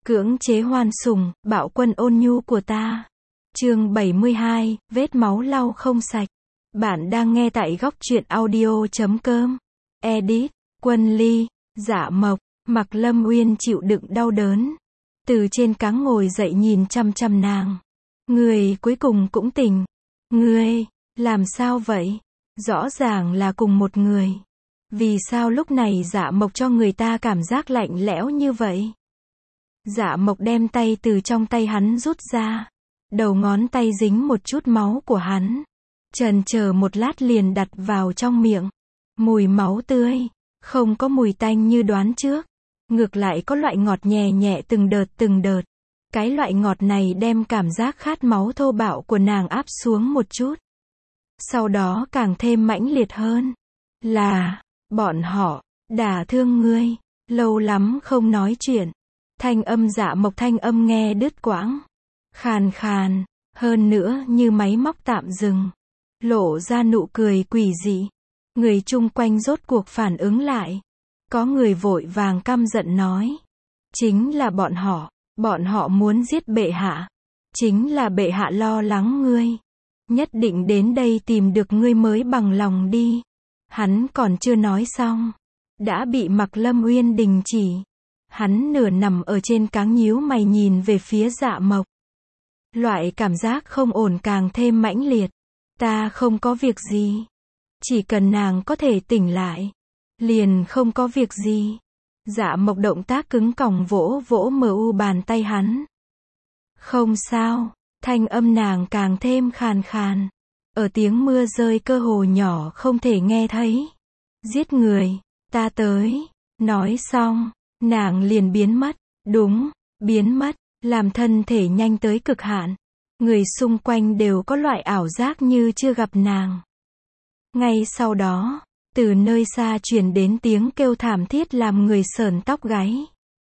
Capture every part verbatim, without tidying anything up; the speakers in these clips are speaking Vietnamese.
Cưỡng chế hoan sủng, bạo quân ôn nhu của ta. Chương bảy mươi hai, vết máu lau không sạch. Bạn đang nghe tại góc truyện audio chấm com. Edit, Quân Ly, Dạ Mộc, Mạc Lâm Uyên chịu đựng đau đớn. Từ trên cáng ngồi dậy nhìn chăm chăm nàng. Người cuối cùng cũng tỉnh. Ngươi, làm sao vậy? Rõ ràng là cùng một người. Vì sao lúc này Dạ Mộc cho người ta cảm giác lạnh lẽo như vậy? Dạ Mộc đem tay từ trong tay hắn rút ra. Đầu ngón tay dính một chút máu của hắn. Chần chờ một lát liền đặt vào trong miệng. Mùi máu tươi. Không có mùi tanh như đoán trước. Ngược lại có loại ngọt nhẹ nhẹ từng đợt từng đợt. Cái loại ngọt này đem cảm giác khát máu thô bạo của nàng áp xuống một chút. Sau đó càng thêm mãnh liệt hơn. Là, bọn họ, đả thương ngươi. Lâu lắm không nói chuyện. Thanh âm Dạ Mộc thanh âm nghe đứt quãng. Khàn khàn, hơn nữa như máy móc tạm dừng. Lộ ra nụ cười quỷ dị. Người chung quanh rốt cuộc phản ứng lại. Có người vội vàng căm giận nói. Chính là bọn họ, bọn họ muốn giết bệ hạ. Chính là bệ hạ lo lắng ngươi. Nhất định đến đây tìm được ngươi mới bằng lòng đi. Hắn còn chưa nói xong. Đã bị Mạc Lâm Uyên đình chỉ. Hắn nửa nằm ở trên cáng nhíu mày nhìn về phía Dạ Mộc. Loại cảm giác không ổn càng thêm mãnh liệt. Ta không có việc gì. Chỉ cần nàng có thể tỉnh lại. Liền không có việc gì. Dạ Mộc động tác cứng còng vỗ vỗ mờ u bàn tay hắn. Không sao. Thanh âm nàng càng thêm khàn khàn. Ở tiếng mưa rơi cơ hồ nhỏ không thể nghe thấy. Giết người. Ta tới. Nói xong. Nàng liền biến mất. Đúng. Biến mất. Làm thân thể nhanh tới cực hạn. Người xung quanh đều có loại ảo giác như chưa gặp nàng. Ngay sau đó, từ nơi xa truyền đến tiếng kêu thảm thiết làm người sởn tóc gáy.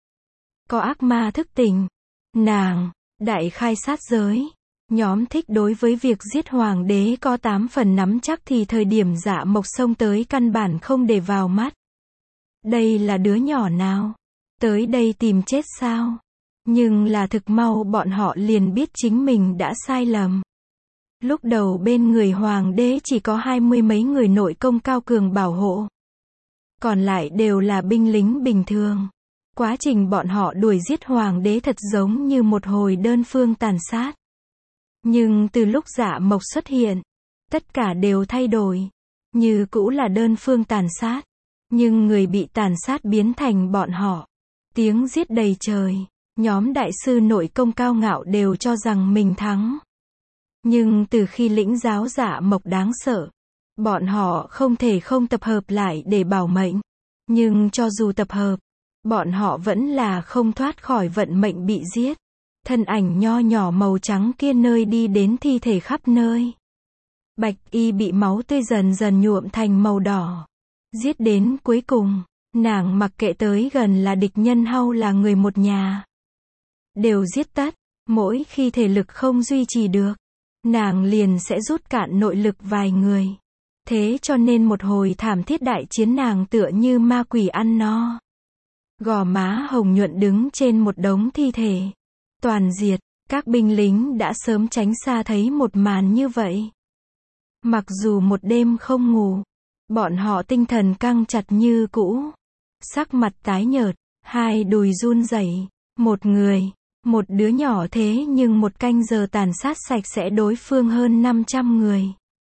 Có ác ma thức tỉnh. Nàng, đại khai sát giới. Nhóm thích đối với việc giết hoàng đế có tám phần nắm chắc thì thời điểm Dạ Mộc xông tới căn bản không để vào mắt. Đây là đứa nhỏ nào? Tới đây tìm chết sao? Nhưng là thực mau bọn họ liền biết chính mình đã sai lầm. Lúc đầu bên người hoàng đế chỉ có hai mươi mấy người nội công cao cường bảo hộ. Còn lại đều là binh lính bình thường. Quá trình bọn họ đuổi giết hoàng đế thật giống như một hồi đơn phương tàn sát. Nhưng từ lúc Dạ Mộc xuất hiện, tất cả đều thay đổi. Như cũ là đơn phương tàn sát. Nhưng người bị tàn sát biến thành bọn họ. Tiếng giết đầy trời. Nhóm đại sư nội công cao ngạo đều cho rằng mình thắng. Nhưng từ khi lĩnh giáo Dạ Mộc đáng sợ, bọn họ không thể không tập hợp lại để bảo mệnh. Nhưng cho dù tập hợp, bọn họ vẫn là không thoát khỏi vận mệnh bị giết. Thân ảnh nho nhỏ màu trắng kia nơi đi đến thi thể khắp nơi. Bạch y bị máu tươi dần dần nhuộm thành màu đỏ. Giết đến cuối cùng, nàng mặc kệ tới gần là địch nhân hay là người một nhà. Đều giết tất, mỗi khi thể lực không duy trì được, nàng liền sẽ rút cạn nội lực vài người. Thế cho nên một hồi thảm thiết đại chiến nàng tựa như ma quỷ ăn no. Gò má hồng nhuận đứng trên một đống thi thể. Toàn diệt, các binh lính đã sớm tránh xa thấy một màn như vậy. Mặc dù một đêm không ngủ, bọn họ tinh thần căng chặt như cũ. Sắc mặt tái nhợt, hai đùi run rẩy, một người. Một đứa nhỏ thế nhưng một canh giờ tàn sát sạch sẽ đối phương hơn năm trăm người.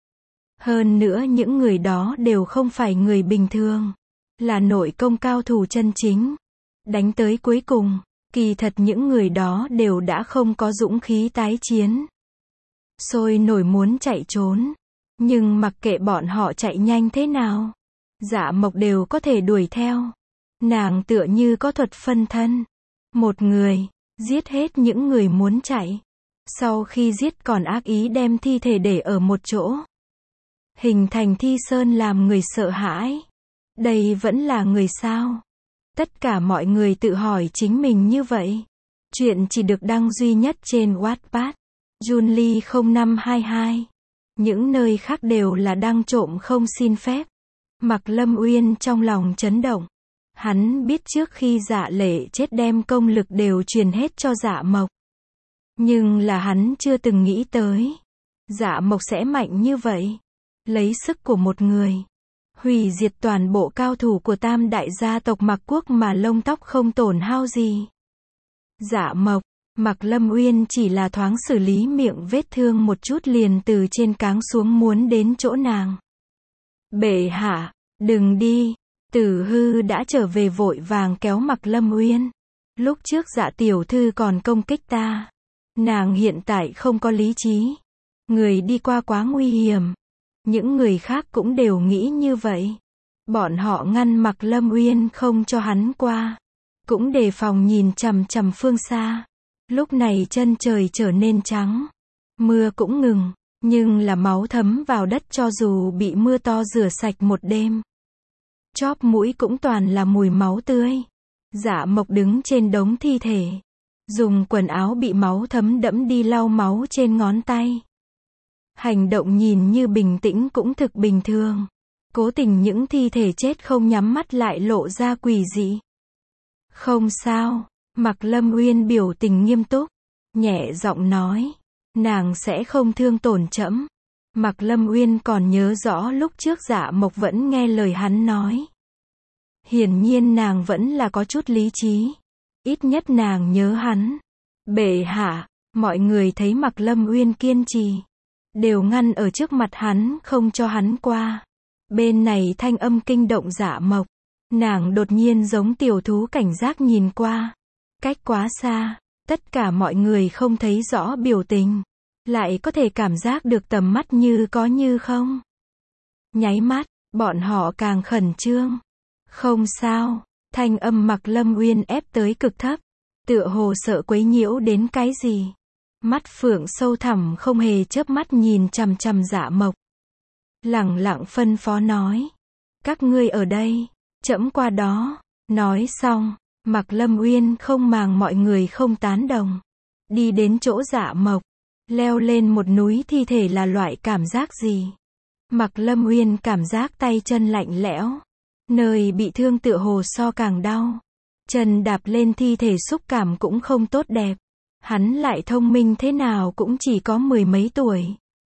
Hơn nữa những người đó đều không phải người bình thường. Là nội công cao thủ chân chính. Đánh tới cuối cùng, kỳ thật những người đó đều đã không có dũng khí tái chiến. Sôi nổi muốn chạy trốn. Nhưng mặc kệ bọn họ chạy nhanh thế nào, Dạ Mộc đều có thể đuổi theo. Nàng tựa như có thuật phân thân. Một người. Giết hết những người muốn chạy. Sau khi giết còn ác ý đem thi thể để ở một chỗ. Hình thành thi sơn làm người sợ hãi. Đây vẫn là người sao? Tất cả mọi người tự hỏi chính mình như vậy. Chuyện chỉ được đăng duy nhất trên Wattpad. Junly không năm hai hai. Những nơi khác đều là đăng trộm không xin phép. Mạc Lâm Uyên trong lòng chấn động. Hắn biết trước khi Dạ Lệ chết đem công lực đều truyền hết cho Dạ Mộc. Nhưng là hắn chưa từng nghĩ tới. Dạ Mộc sẽ mạnh như vậy. Lấy sức của một người. Hủy diệt toàn bộ cao thủ của tam đại gia tộc Mạc Quốc mà lông tóc không tổn hao gì. Dạ Mộc, Mạc Lâm Uyên chỉ là thoáng xử lý miệng vết thương một chút liền từ trên cáng xuống muốn đến chỗ nàng. Bệ hạ, đừng đi. Tử Hư đã trở về vội vàng kéo Mạc Lâm Uyên. Lúc trước Dạ tiểu thư còn công kích ta. Nàng hiện tại không có lý trí. Người đi qua quá nguy hiểm. Những người khác cũng đều nghĩ như vậy. Bọn họ ngăn Mạc Lâm Uyên không cho hắn qua. Cũng đề phòng nhìn chằm chằm phương xa. Lúc này chân trời trở nên trắng. Mưa cũng ngừng. Nhưng là máu thấm vào đất cho dù bị mưa to rửa sạch một đêm. Chóp mũi cũng toàn là mùi máu tươi. Dạ Mộc đứng trên đống thi thể. Dùng quần áo bị máu thấm đẫm đi lau máu trên ngón tay. Hành động nhìn như bình tĩnh cũng thực bình thường. Cố tình những thi thể chết không nhắm mắt lại lộ ra quỷ dị. Không sao. Mạc Lâm Uyên biểu tình nghiêm túc. Nhẹ giọng nói. Nàng sẽ không thương tổn trẫm. Mạc Lâm Uyên còn nhớ rõ lúc trước Dạ Mộc vẫn nghe lời hắn nói. Hiển nhiên nàng vẫn là có chút lý trí. Ít nhất nàng nhớ hắn. Bệ hạ, mọi người thấy Mạc Lâm Uyên kiên trì. Đều ngăn ở trước mặt hắn không cho hắn qua. Bên này thanh âm kinh động Dạ Mộc. Nàng đột nhiên giống tiểu thú cảnh giác nhìn qua. Cách quá xa, tất cả mọi người không thấy rõ biểu tình. Lại có thể cảm giác được tầm mắt như có như không. Nháy mắt, bọn họ càng khẩn trương. Không sao, thanh âm Mạc Lâm Uyên ép tới cực thấp. Tựa hồ sợ quấy nhiễu đến cái gì. Mắt phượng sâu thẳm không hề chớp mắt nhìn chằm chằm Dạ Mộc. Lẳng lặng phân phó nói. Các ngươi ở đây, trẫm qua đó. Nói xong, Mạc Lâm Uyên không màng mọi người không tán đồng. Đi đến chỗ Dạ Mộc. Leo lên một núi thi thể là loại cảm giác gì? Mạc Lâm Uyên cảm giác tay chân lạnh lẽo. Nơi bị thương tựa hồ so càng đau. Chân đạp lên thi thể xúc cảm cũng không tốt đẹp. Hắn lại thông minh thế nào cũng chỉ có mười mấy tuổi.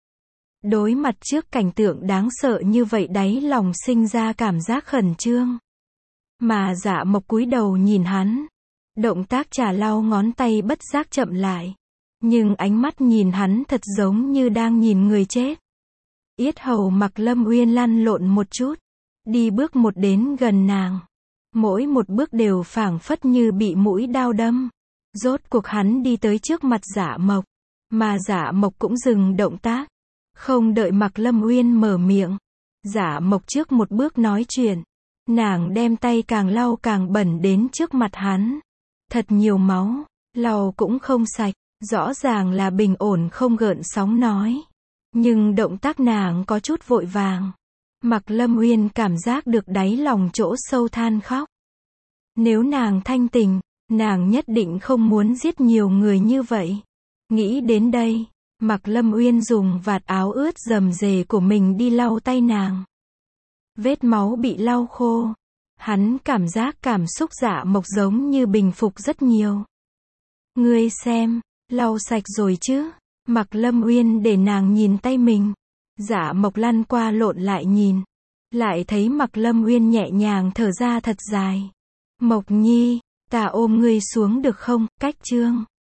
Đối mặt trước cảnh tượng đáng sợ như vậy đáy lòng sinh ra cảm giác khẩn trương. Mà Dạ Mộc cúi đầu nhìn hắn. Động tác chà lau ngón tay bất giác chậm lại. Nhưng ánh mắt nhìn hắn thật giống như đang nhìn người chết. Yết hầu Mạc Lâm Uyên lăn lộn một chút. Đi bước một đến gần nàng. Mỗi một bước đều phảng phất như bị mũi đao đâm. Rốt cuộc hắn đi tới trước mặt Dạ Mộc. Mà Dạ Mộc cũng dừng động tác. Không đợi Mạc Lâm Uyên mở miệng. Dạ Mộc trước một bước nói chuyện. Nàng đem tay càng lau càng bẩn đến trước mặt hắn. Thật nhiều máu. Lau cũng không sạch. Rõ ràng là bình ổn không gợn sóng nói. Nhưng động tác nàng có chút vội vàng. Mạc Lâm Uyên cảm giác được đáy lòng chỗ sâu than khóc. Nếu nàng thanh tình, nàng nhất định không muốn giết nhiều người như vậy. Nghĩ đến đây, Mạc Lâm Uyên dùng vạt áo ướt rầm rề của mình đi lau tay nàng. Vết máu bị lau khô. Hắn cảm giác cảm xúc Dạ Mộc giống như bình phục rất nhiều. Ngươi xem, lau sạch rồi chứ? Mạc Lâm Uyên để nàng nhìn tay mình. Dạ Mộc lăn qua lộn lại nhìn. Lại thấy Mạc Lâm Uyên nhẹ nhàng thở ra thật dài. Mộc Nhi, ta ôm ngươi xuống được không? Cách chương